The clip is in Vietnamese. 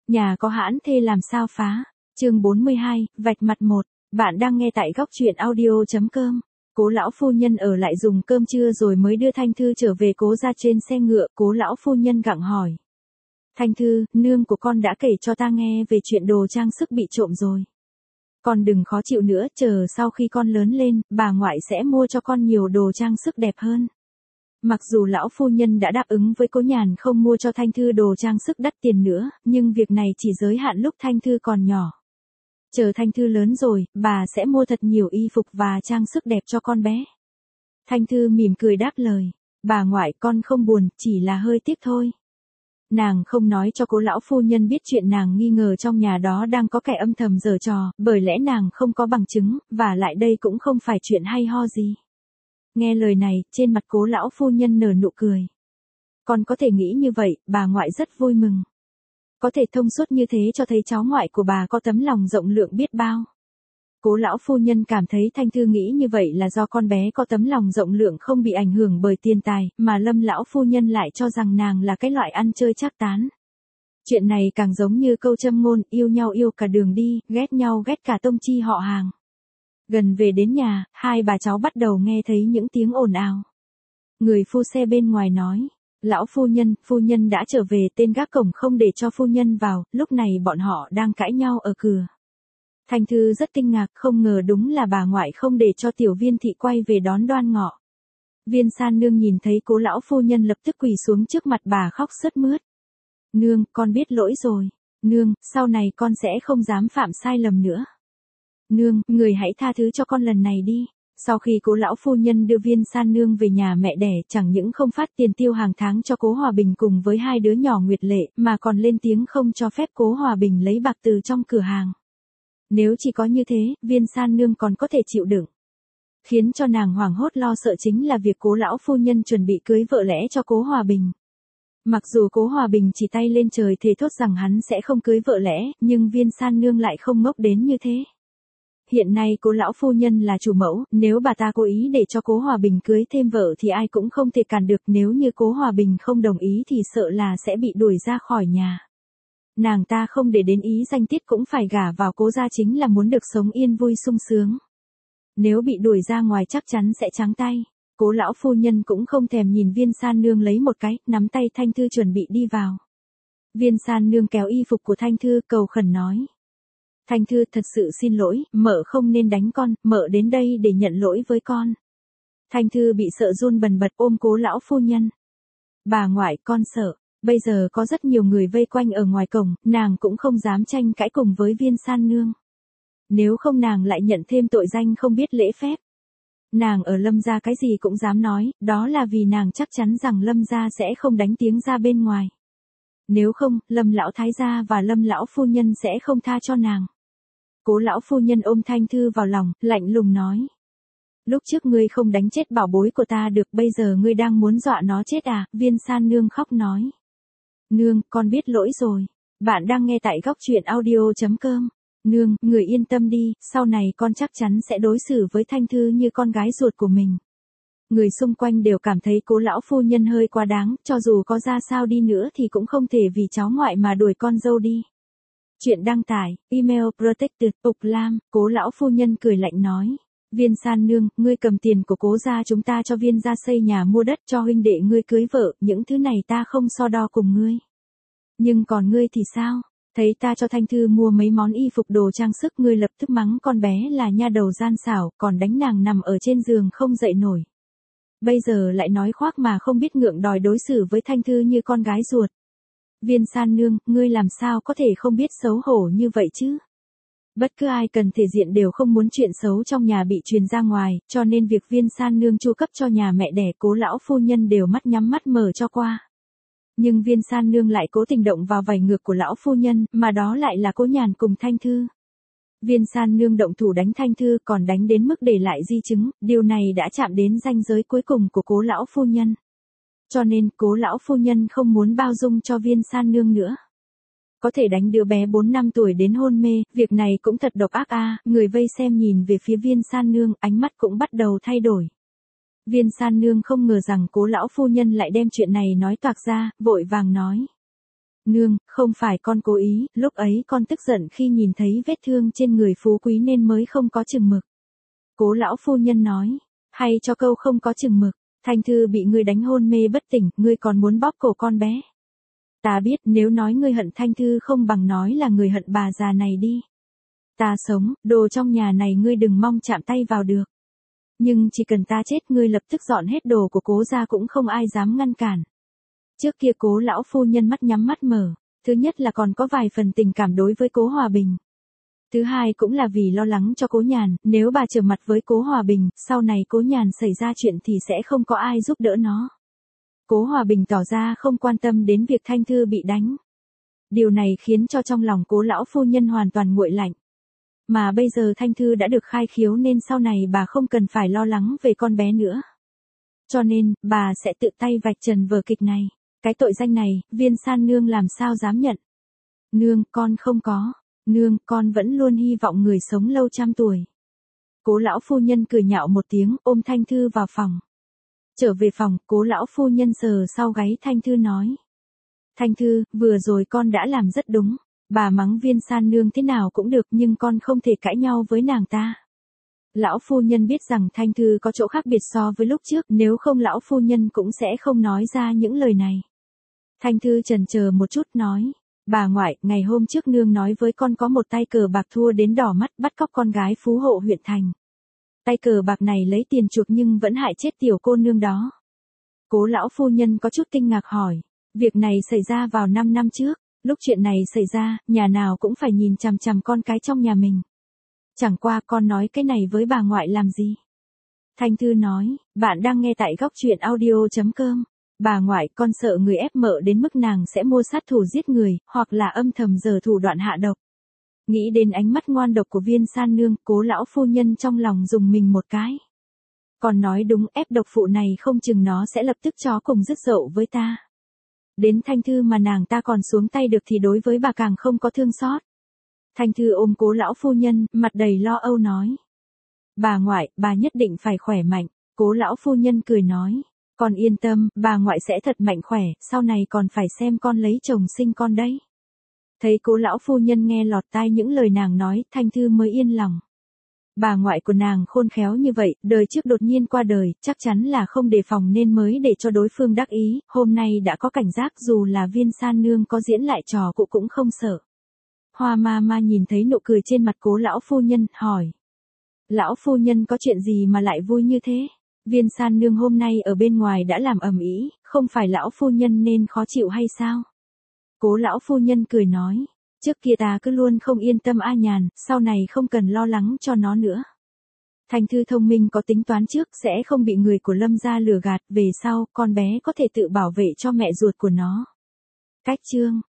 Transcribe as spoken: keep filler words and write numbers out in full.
Nhà có hãn thê làm sao phá. Chương bốn mươi hai, vạch mặt một. Bạn đang nghe tại góc truyện audio chấm com. Cố lão phu nhân ở lại dùng cơm trưa rồi mới đưa Thanh Thư trở về cố ra trên xe ngựa. Cố lão phu nhân gặng hỏi. Thanh Thư, nương của con đã kể cho ta nghe về chuyện đồ trang sức bị trộm rồi. Con đừng khó chịu nữa, chờ sau khi con lớn lên, bà ngoại sẽ mua cho con nhiều đồ trang sức đẹp hơn. Mặc dù lão phu nhân đã đáp ứng với Cố Nhàn không mua cho Thanh Thư đồ trang sức đắt tiền nữa, nhưng việc này chỉ giới hạn lúc Thanh Thư còn nhỏ. Chờ Thanh Thư lớn rồi, bà sẽ mua thật nhiều y phục và trang sức đẹp cho con bé. Thanh Thư mỉm cười đáp lời. Bà ngoại, con không buồn, chỉ là hơi tiếc thôi. Nàng không nói cho Cố lão phu nhân biết chuyện nàng nghi ngờ trong nhà đó đang có kẻ âm thầm giở trò, bởi lẽ nàng không có bằng chứng, và lại đây cũng không phải chuyện hay ho gì. Nghe lời này, trên mặt Cố lão phu nhân nở nụ cười. Con có thể nghĩ như vậy, bà ngoại rất vui mừng. Có thể thông suốt như thế cho thấy cháu ngoại của bà có tấm lòng rộng lượng biết bao. Cố lão phu nhân cảm thấy Thanh Thư nghĩ như vậy là do con bé có tấm lòng rộng lượng không bị ảnh hưởng bởi tiền tài, mà Lâm lão phu nhân lại cho rằng nàng là cái loại ăn chơi trác tán. Chuyện này càng giống như câu châm ngôn, yêu nhau yêu cả đường đi, ghét nhau ghét cả tông chi họ hàng. Gần về đến nhà, hai bà cháu bắt đầu nghe thấy những tiếng ồn ào. Người phu xe bên ngoài nói. Lão phu nhân, phu nhân đã trở về, tên gác cổng không để cho phu nhân vào, lúc này bọn họ đang cãi nhau ở cửa. Thanh Thư rất kinh ngạc, không ngờ đúng là bà ngoại không để cho tiểu Viên thị quay về đón Đoan Ngọ. Viên San nương nhìn thấy Cố lão phu nhân lập tức quỳ xuống trước mặt bà khóc sướt mướt. Nương, con biết lỗi rồi. Nương, sau này con sẽ không dám phạm sai lầm nữa. Nương, người hãy tha thứ cho con lần này đi. Sau khi Cố lão phu nhân đưa Viên San nương về nhà mẹ đẻ, chẳng những không phát tiền tiêu hàng tháng cho Cố Hòa Bình cùng với hai đứa nhỏ Nguyệt Lệ, mà còn lên tiếng không cho phép Cố Hòa Bình lấy bạc từ trong cửa hàng. Nếu chỉ có như thế, Viên San nương còn có thể chịu đựng. Khiến cho nàng hoảng hốt lo sợ chính là việc Cố lão phu nhân chuẩn bị cưới vợ lẽ cho Cố Hòa Bình. Mặc dù Cố Hòa Bình chỉ tay lên trời thề thốt rằng hắn sẽ không cưới vợ lẽ, nhưng Viên San nương lại không ngốc đến như thế. Hiện nay Cố lão phu nhân là chủ mẫu, nếu bà ta cố ý để cho Cố Hòa Bình cưới thêm vợ thì ai cũng không thể cản được, nếu như Cố Hòa Bình không đồng ý thì sợ là sẽ bị đuổi ra khỏi nhà. Nàng ta không để đến ý danh tiết cũng phải gả vào Cố gia chính là muốn được sống yên vui sung sướng. Nếu bị đuổi ra ngoài chắc chắn sẽ trắng tay. Cố lão phu nhân cũng không thèm nhìn Viên San nương lấy một cái, nắm tay Thanh Thư chuẩn bị đi vào. Viên San nương kéo y phục của Thanh Thư cầu khẩn nói. Thanh Thư, thật sự xin lỗi, mợ không nên đánh con, mợ đến đây để nhận lỗi với con. Thanh Thư bị sợ run bần bật ôm Cố lão phu nhân. Bà ngoại, con sợ. Bây giờ có rất nhiều người vây quanh ở ngoài cổng, nàng cũng không dám tranh cãi cùng với Viên San nương. Nếu không nàng lại nhận thêm tội danh không biết lễ phép. Nàng ở Lâm gia cái gì cũng dám nói, đó là vì nàng chắc chắn rằng Lâm gia sẽ không đánh tiếng ra bên ngoài. Nếu không, Lâm lão thái gia và Lâm lão phu nhân sẽ không tha cho nàng. Cố lão phu nhân ôm Thanh Thư vào lòng, lạnh lùng nói. Lúc trước ngươi không đánh chết bảo bối của ta được, bây giờ ngươi đang muốn dọa nó chết à? Viên San nương khóc nói. Nương, con biết lỗi rồi. Bạn đang nghe tại góc truyện audio chấm com. Nương, người yên tâm đi, sau này con chắc chắn sẽ đối xử với Thanh Thư như con gái ruột của mình. Người xung quanh đều cảm thấy Cố lão phu nhân hơi quá đáng, cho dù có ra sao đi nữa thì cũng không thể vì cháu ngoại mà đuổi con dâu đi. Chuyện đăng tải, email protected, Úc Lam. Cố lão phu nhân cười lạnh nói. Viên San nương, ngươi cầm tiền của Cố gia chúng ta cho Viên gia xây nhà mua đất cho huynh đệ ngươi cưới vợ, những thứ này ta không so đo cùng ngươi. Nhưng còn ngươi thì sao? Thấy ta cho Thanh Thư mua mấy món y phục đồ trang sức, ngươi lập tức mắng con bé là nha đầu gian xảo, còn đánh nàng nằm ở trên giường không dậy nổi. Bây giờ lại nói khoác mà không biết ngượng đòi đối xử với Thanh Thư như con gái ruột. Viên San nương, ngươi làm sao có thể không biết xấu hổ như vậy chứ? Bất cứ ai cần thể diện đều không muốn chuyện xấu trong nhà bị truyền ra ngoài, cho nên việc Viên San nương chu cấp cho nhà mẹ đẻ Cố lão phu nhân đều mắt nhắm mắt mở cho qua. Nhưng Viên San nương lại cố tình động vào vảy ngược của lão phu nhân, mà đó lại là Cố Nhàn cùng Thanh Thư. Viên San nương động thủ đánh Thanh Thư, còn đánh đến mức để lại di chứng, điều này đã chạm đến ranh giới cuối cùng của Cố lão phu nhân. Cho nên, Cố lão phu nhân không muốn bao dung cho Viên San nương nữa. Có thể đánh đứa bé bốn năm tuổi đến hôn mê, việc này cũng thật độc ác a. Người vây xem nhìn về phía Viên San nương, ánh mắt cũng bắt đầu thay đổi. Viên San nương không ngờ rằng Cố lão phu nhân lại đem chuyện này nói toạc ra, vội vàng nói. Nương, không phải con cố ý, lúc ấy con tức giận khi nhìn thấy vết thương trên người Phú Quý nên mới không có chừng mực. Cố lão phu nhân nói, hay cho câu không có chừng mực, Thanh Thư bị ngươi đánh hôn mê bất tỉnh, ngươi còn muốn bóp cổ con bé. Ta biết nếu nói ngươi hận Thanh Thư không bằng nói là người hận bà già này đi. Ta sống, đồ trong nhà này ngươi đừng mong chạm tay vào được. Nhưng chỉ cần ta chết ngươi lập tức dọn hết đồ của cố ra cũng không ai dám ngăn cản. Trước kia cố lão phu nhân mắt nhắm mắt mở, thứ nhất là còn có vài phần tình cảm đối với cố Hòa Bình. Thứ hai cũng là vì lo lắng cho cố Nhàn, nếu bà trở mặt với cố Hòa Bình, sau này cố Nhàn xảy ra chuyện thì sẽ không có ai giúp đỡ nó. Cố Hòa Bình tỏ ra không quan tâm đến việc Thanh Thư bị đánh. Điều này khiến cho trong lòng cố lão phu nhân hoàn toàn nguội lạnh. Mà bây giờ Thanh Thư đã được khai khiếu nên sau này bà không cần phải lo lắng về con bé nữa. Cho nên, bà sẽ tự tay vạch trần vở kịch này. Cái tội danh này, Viên San Nương làm sao dám nhận. Nương, con không có. Nương, con vẫn luôn hy vọng người sống lâu trăm tuổi. Cố lão phu nhân cười nhạo một tiếng, ôm Thanh Thư vào phòng. Trở về phòng, cố lão phu nhân sờ sau gáy Thanh Thư nói. Thanh Thư, vừa rồi con đã làm rất đúng. Bà mắng Viên San Nương thế nào cũng được nhưng con không thể cãi nhau với nàng ta. Lão phu nhân biết rằng Thanh Thư có chỗ khác biệt so với lúc trước, nếu không lão phu nhân cũng sẽ không nói ra những lời này. Thanh Thư chần chờ một chút nói, bà ngoại, ngày hôm trước nương nói với con có một tay cờ bạc thua đến đỏ mắt bắt cóc con gái phú hộ huyện thành. Tay cờ bạc này lấy tiền chuộc nhưng vẫn hại chết tiểu cô nương đó. Cố lão phu nhân có chút kinh ngạc hỏi, việc này xảy ra vào năm năm trước. Lúc chuyện này xảy ra, nhà nào cũng phải nhìn chằm chằm con cái trong nhà mình. Chẳng qua con nói cái này với bà ngoại làm gì? Thanh Thư nói, bạn đang nghe tại góc truyện audio chấm com. Bà ngoại, con sợ người ép mợ đến mức nàng sẽ mua sát thủ giết người, hoặc là âm thầm giở thủ đoạn hạ độc. Nghĩ đến ánh mắt ngoan độc của Viên San Nương, cố lão phu nhân trong lòng dùng mình một cái. Còn nói đúng, ép độc phụ này không chừng nó sẽ lập tức chó cùng dứt dậu với ta. Đến Thanh Thư mà nàng ta còn xuống tay được thì đối với bà càng không có thương xót. Thanh Thư ôm cố lão phu nhân, mặt đầy lo âu nói. Bà ngoại, bà nhất định phải khỏe mạnh. Cố lão phu nhân cười nói. Con yên tâm, bà ngoại sẽ thật mạnh khỏe, sau này còn phải xem con lấy chồng sinh con đấy. Thấy cố lão phu nhân nghe lọt tai những lời nàng nói, Thanh Thư mới yên lòng. Bà ngoại của nàng khôn khéo như vậy, đời trước đột nhiên qua đời, chắc chắn là không đề phòng nên mới để cho đối phương đắc ý, hôm nay đã có cảnh giác dù là Viên San Nương có diễn lại trò cụ cũng không sợ. Hoa ma ma nhìn thấy nụ cười trên mặt cố lão phu nhân, hỏi. Lão phu nhân có chuyện gì mà lại vui như thế? Viên San Nương hôm nay ở bên ngoài đã làm ầm ĩ, không phải lão phu nhân nên khó chịu hay sao? Cố lão phu nhân cười nói. Trước kia ta cứ luôn không yên tâm A Nhàn, sau này không cần lo lắng cho nó nữa. Thanh Thư thông minh có tính toán trước sẽ không bị người của Lâm gia lừa gạt, về sau con bé có thể tự bảo vệ cho mẹ ruột của nó. Cách chương